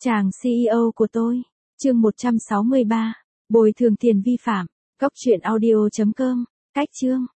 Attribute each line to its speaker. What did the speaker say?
Speaker 1: Chàng CEO của tôi. Chương 163. Bồi thường tiền vi phạm. Góc truyện audio.com. Cách chương.